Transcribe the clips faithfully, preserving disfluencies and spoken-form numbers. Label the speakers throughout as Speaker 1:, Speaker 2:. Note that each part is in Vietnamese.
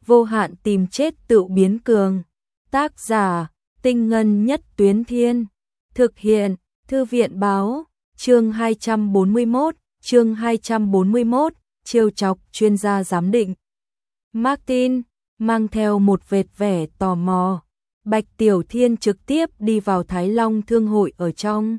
Speaker 1: vô hạn tìm chết tự biến cường. Tác giả, Tinh Ngân Nhất Tuyến Thiên. Thực hiện, Thư viện báo, chương hai trăm bốn mươi mốt, chương hai trăm bốn mươi mốt, trêu chọc chuyên gia giám định. Martin, mang theo một vệt vẻ tò mò, Bạch Tiểu Thiên trực tiếp đi vào Thái Long Thương hội ở trong.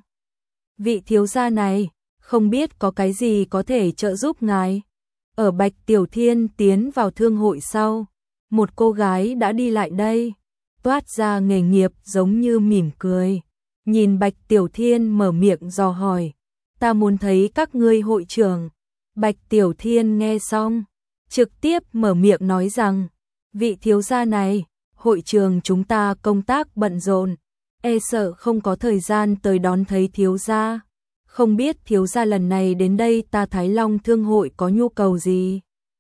Speaker 1: Vị thiếu gia này, không biết có cái gì có thể trợ giúp ngài. Ở Bạch Tiểu Thiên tiến vào thương hội sau, một cô gái đã đi lại đây, toát ra nghề nghiệp giống như mỉm cười. Nhìn Bạch Tiểu Thiên mở miệng dò hỏi, ta muốn thấy các ngươi hội trưởng. Bạch Tiểu Thiên nghe xong, trực tiếp mở miệng nói rằng, vị thiếu gia này, hội trường chúng ta công tác bận rộn, e sợ không có thời gian tới đón thấy thiếu gia. Không biết thiếu gia lần này đến đây ta Thái Long Thương hội có nhu cầu gì?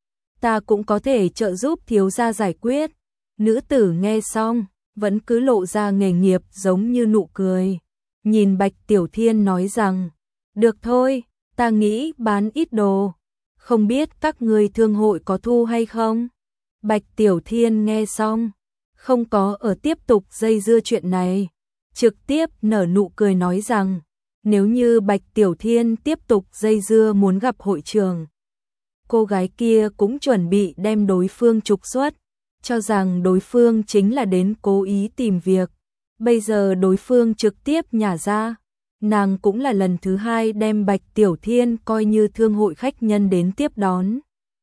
Speaker 1: Ta cũng có thể trợ giúp thiếu gia giải quyết. Nữ tử nghe xong, vẫn cứ lộ ra nghề nghiệp giống như nụ cười. Nhìn Bạch Tiểu Thiên nói rằng, được thôi, ta nghĩ bán ít đồ. Không biết các người thương hội có thu hay không? Bạch Tiểu Thiên nghe xong, không có ở tiếp tục dây dưa chuyện này. Trực tiếp nở nụ cười nói rằng, nếu như Bạch Tiểu Thiên tiếp tục dây dưa muốn gặp hội trưởng, cô gái kia cũng chuẩn bị đem đối phương trục xuất, cho rằng đối phương chính là đến cố ý tìm việc. Bây giờ đối phương trực tiếp nhả ra, nàng cũng là lần thứ hai đem Bạch Tiểu Thiên coi như thương hội khách nhân đến tiếp đón.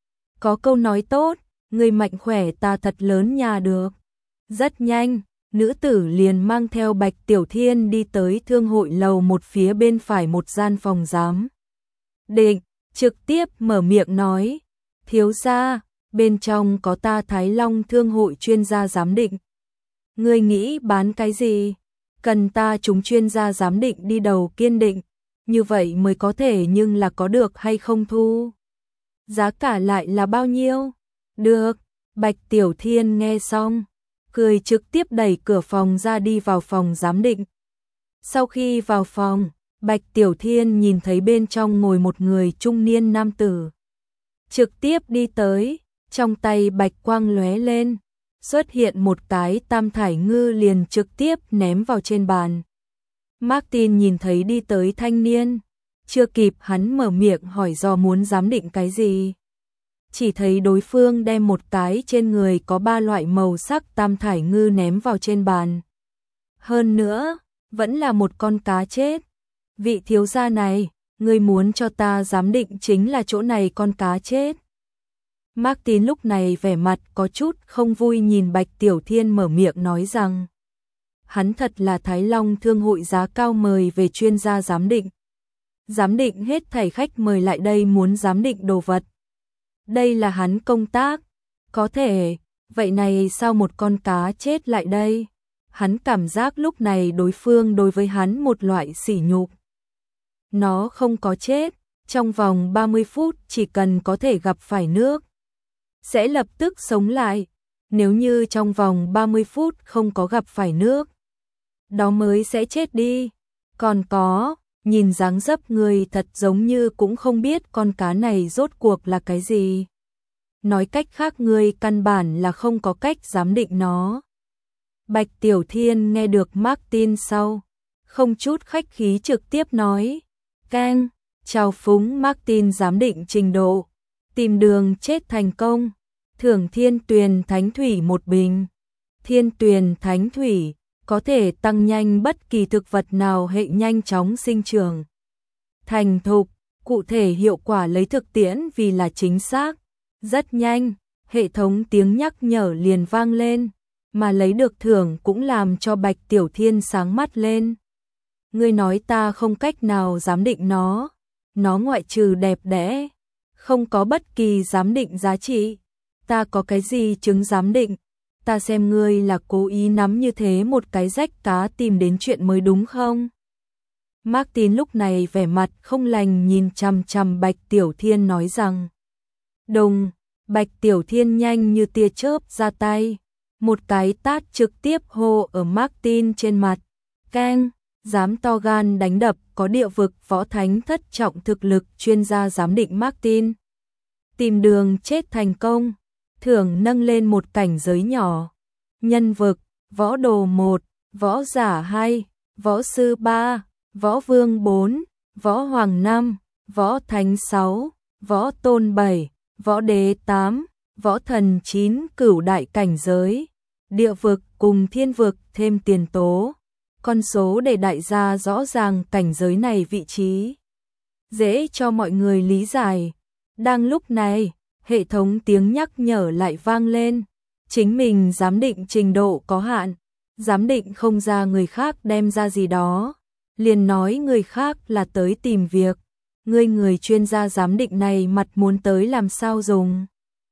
Speaker 1: Có câu nói tốt, người mạnh khỏe ta thật lớn nhà được. Rất nhanh, nữ tử liền mang theo Bạch Tiểu Thiên đi tới thương hội lầu một phía bên phải một gian phòng giám định, trực tiếp mở miệng nói, thiếu gia, bên trong có ta Thái Long Thương hội chuyên gia giám định. Ngươi nghĩ bán cái gì? Cần ta chúng chuyên gia giám định đi đầu kiên định, như vậy mới có thể, nhưng là có được hay không thu? Giá cả lại là bao nhiêu? Được, Bạch Tiểu Thiên nghe xong, cười trực tiếp đẩy cửa phòng ra đi vào phòng giám định. Sau khi vào phòng, Bạch Tiểu Thiên nhìn thấy bên trong ngồi một người trung niên nam tử. Trực tiếp đi tới, trong tay bạch quang lóe lên, xuất hiện một cái tam thải ngư liền trực tiếp ném vào trên bàn. Martin nhìn thấy đi tới thanh niên, chưa kịp hắn mở miệng hỏi do muốn giám định cái gì. Chỉ thấy đối phương đem một cái trên người có ba loại màu sắc tam thải ngư ném vào trên bàn. Hơn nữa, vẫn là một con cá chết. Vị thiếu gia này, người muốn cho ta giám định chính là chỗ này con cá chết. Martin lúc này vẻ mặt có chút không vui nhìn Bạch Tiểu Thiên mở miệng nói rằng, hắn thật là Thái Long Thương hội giá cao mời về chuyên gia giám định. Giám định hết thảy khách mời lại đây muốn giám định đồ vật. Đây là hắn công tác. Có thể, vậy này sao một con cá chết lại đây? Hắn cảm giác lúc này đối phương đối với hắn một loại sỉ nhục. Nó không có chết, trong vòng ba mươi phút chỉ cần có thể gặp phải nước, sẽ lập tức sống lại. Nếu như trong vòng ba mươi phút không có gặp phải nước, đó mới sẽ chết đi. Còn có, nhìn dáng dấp người thật giống như cũng không biết con cá này rốt cuộc là cái gì. Nói cách khác người căn bản là không có cách giám định nó. Bạch Tiểu Thiên nghe được Martin sau, không chút khách khí trực tiếp nói, Keng, chào phúng Martin giám định trình độ, tìm đường chết thành công, thưởng Thiên Tuyền Thánh Thủy một bình. Thiên Tuyền Thánh Thủy có thể tăng nhanh bất kỳ thực vật nào hệ nhanh chóng sinh trưởng, thành thục, cụ thể hiệu quả lấy thực tiễn vì là chính xác. Rất nhanh, hệ thống tiếng nhắc nhở liền vang lên, mà lấy được thưởng cũng làm cho Bạch Tiểu Thiên sáng mắt lên. Ngươi nói ta không cách nào giám định nó, nó ngoại trừ đẹp đẽ, không có bất kỳ giám định giá trị. Ta có cái gì chứng giám định? Ta xem ngươi là cố ý nắm như thế một cái rách cá tìm đến chuyện mới đúng không? Martin lúc này vẻ mặt không lành nhìn chằm chằm Bạch Tiểu Thiên nói rằng, đùng, Bạch Tiểu Thiên nhanh như tia chớp ra tay, một cái tát trực tiếp hô ở Martin trên mặt. Keng, dám to gan đánh đập có địa vực võ thánh thất trọng thực lực chuyên gia giám định Martin. Tìm đường chết thành công. thưởng nâng lên một cảnh giới nhỏ. Nhân vực, võ đồ một, võ giả hai, võ sư ba, võ vương bốn, võ hoàng năm, võ thánh sáu, võ tôn bảy, võ đế tám, võ thần chín, cửu đại cảnh giới. Địa vực cùng thiên vực thêm tiền tố. Con số để đại gia rõ ràng cảnh giới này vị trí. Dễ cho mọi người lý giải. Đang lúc này, hệ thống tiếng nhắc nhở lại vang lên. Chính mình giám định trình độ có hạn. Giám định không ra người khác đem ra gì đó. Liền nói người khác là tới tìm việc. Ngươi người chuyên gia giám định này mặt muốn tới làm sao dùng.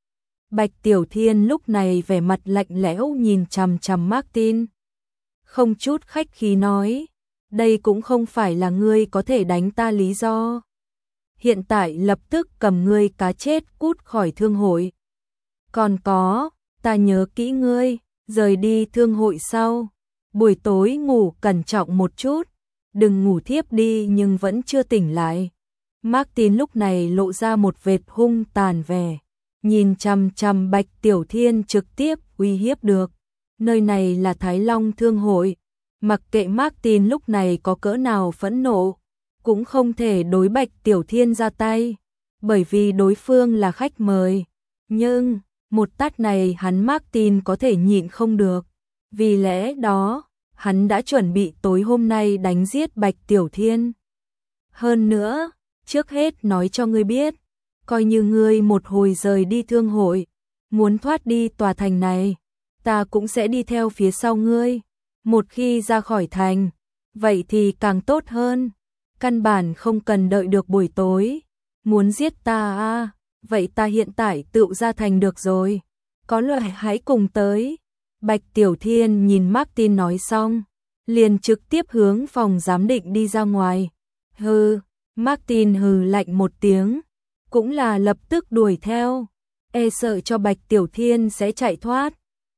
Speaker 1: Bạch Tiểu Thiên lúc này vẻ mặt lạnh lẽo nhìn chằm chằm Martin. Không chút khách khí nói, đây cũng không phải là ngươi có thể đánh ta lý do. Hiện tại lập tức cầm ngươi cá chết cút khỏi thương hội. Còn có, ta nhớ kỹ ngươi, rời đi thương hội sau. Buổi tối ngủ cẩn trọng một chút, đừng ngủ thiếp đi nhưng vẫn chưa tỉnh lại. Martin lúc này lộ ra một vệt hung tàn vẻ. Nhìn chằm chằm Bạch Tiểu Thiên trực tiếp uy hiếp được. Nơi này là Thái Long Thương hội. Mặc kệ Martin lúc này có cỡ nào phẫn nộ, cũng không thể đối Bạch Tiểu Thiên ra tay, bởi vì đối phương là khách mời. Nhưng, một tát này hắn Martin có thể nhịn không được. Vì lẽ đó, hắn đã chuẩn bị tối hôm nay đánh giết Bạch Tiểu Thiên. Hơn nữa, trước hết nói cho ngươi biết, coi như ngươi một hồi rời đi thương hội, muốn thoát đi tòa thành này, ta cũng sẽ đi theo phía sau ngươi. Một khi ra khỏi thành, vậy thì càng tốt hơn. Căn bản không cần đợi được buổi tối. Muốn giết ta à, vậy ta hiện tại tự ra thành được rồi. Có lời hãy cùng tới. Bạch Tiểu Thiên nhìn Martin nói xong, liền trực tiếp hướng phòng giám định đi ra ngoài. Hừ, Martin hừ lạnh một tiếng, cũng là lập tức đuổi theo, e sợ cho Bạch Tiểu Thiên sẽ chạy thoát.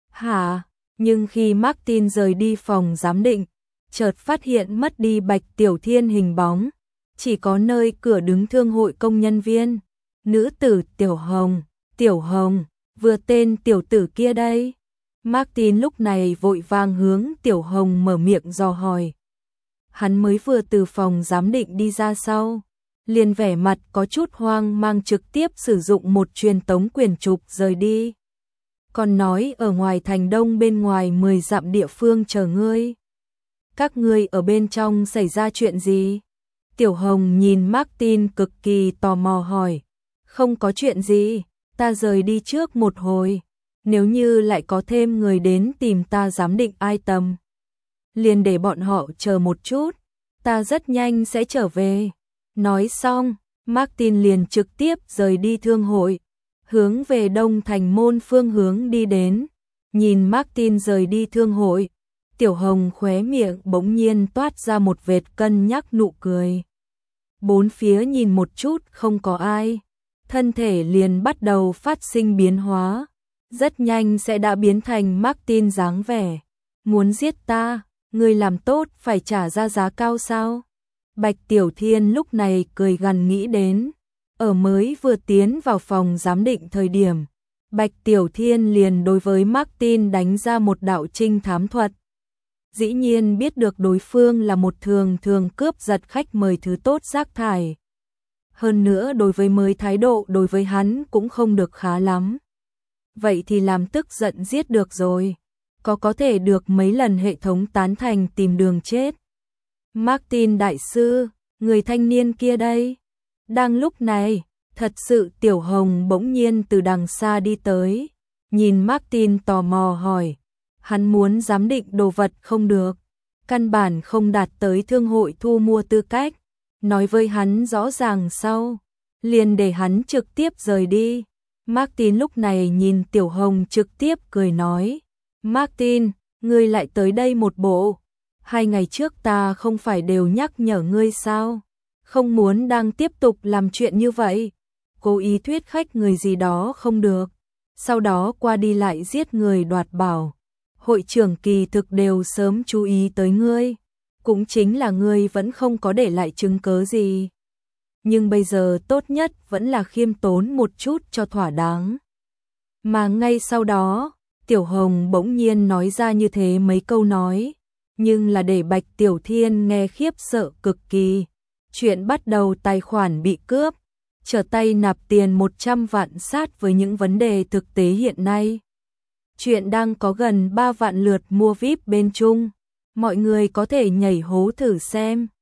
Speaker 1: Hả? Nhưng khi Martin rời đi phòng giám định, chợt phát hiện mất đi Bạch Tiểu Thiên hình bóng, chỉ có nơi cửa đứng thương hội công nhân viên. Nữ tử Tiểu Hồng, Tiểu Hồng, vừa tên tiểu tử kia đây. Martin lúc này vội vàng hướng Tiểu Hồng mở miệng dò hỏi. Hắn mới vừa từ phòng giám định đi ra sau, liền vẻ mặt có chút hoang mang trực tiếp sử dụng một truyền tống quyền trục rời đi. Còn nói ở ngoài thành đông bên ngoài mười dặm địa phương chờ ngươi. Các ngươi ở bên trong xảy ra chuyện gì? Tiểu Hồng nhìn Martin cực kỳ tò mò hỏi. Không có chuyện gì, ta rời đi trước một hồi. Nếu như lại có thêm người đến tìm ta giám định ai tầm, liền để bọn họ chờ một chút, ta rất nhanh sẽ trở về. Nói xong, Martin liền trực tiếp rời đi thương hội, hướng về đông thành môn phương hướng đi đến. Nhìn Martin rời đi thương hội, Tiểu Hồng khóe miệng bỗng nhiên toát ra một vệt cân nhắc nụ cười. Bốn phía nhìn một chút không có ai, thân thể liền bắt đầu phát sinh biến hóa, rất nhanh sẽ đã biến thành Martin dáng vẻ. Muốn giết ta, ngươi làm tốt phải trả ra giá cao sao? Bạch Tiểu Thiên lúc này cười gằn nghĩ đến. Ở mới vừa tiến vào phòng giám định thời điểm, Bạch Tiểu Thiên liền đối với Martin đánh ra một đạo trinh thám thuật. Dĩ nhiên biết được đối phương là một thường thường cướp giật khách mời thứ tốt rác thải. Hơn nữa đối với mới thái độ đối với hắn cũng không được khá lắm. Vậy thì làm tức giận giết được rồi. Có có thể được mấy lần hệ thống tán thành tìm đường chết. Martin đại sư, người thanh niên kia đây. Đang lúc này, thật sự Tiểu Hồng bỗng nhiên từ đằng xa đi tới. Nhìn Martin tò mò hỏi. Hắn muốn giám định đồ vật không được. Căn bản không đạt tới thương hội thu mua tư cách. Nói với hắn rõ ràng sau. Liền để hắn trực tiếp rời đi. Martin lúc này nhìn Tiểu Hồng trực tiếp cười nói. Martin, ngươi lại tới đây một bộ. Hai ngày trước ta không phải đều nhắc nhở ngươi sao? Không muốn đang tiếp tục làm chuyện như vậy. Cố ý thuyết khách người gì đó không được. Sau đó qua đi lại giết người đoạt bảo. Hội trưởng kỳ thực đều sớm chú ý tới ngươi. Cũng chính là ngươi vẫn không có để lại chứng cớ gì. Nhưng bây giờ tốt nhất vẫn là khiêm tốn một chút cho thỏa đáng. Mà ngay sau đó, Tiểu Hồng bỗng nhiên nói ra như thế mấy câu nói, nhưng là để Bạch Tiểu Thiên nghe khiếp sợ cực kỳ. Chuyện bắt đầu tài khoản bị cướp, trở tay nạp tiền một trăm vạn sát với những vấn đề thực tế hiện nay. Chuyện đang có gần ba vạn lượt mua vi ai pi bên Trung, mọi người có thể nhảy hố thử xem.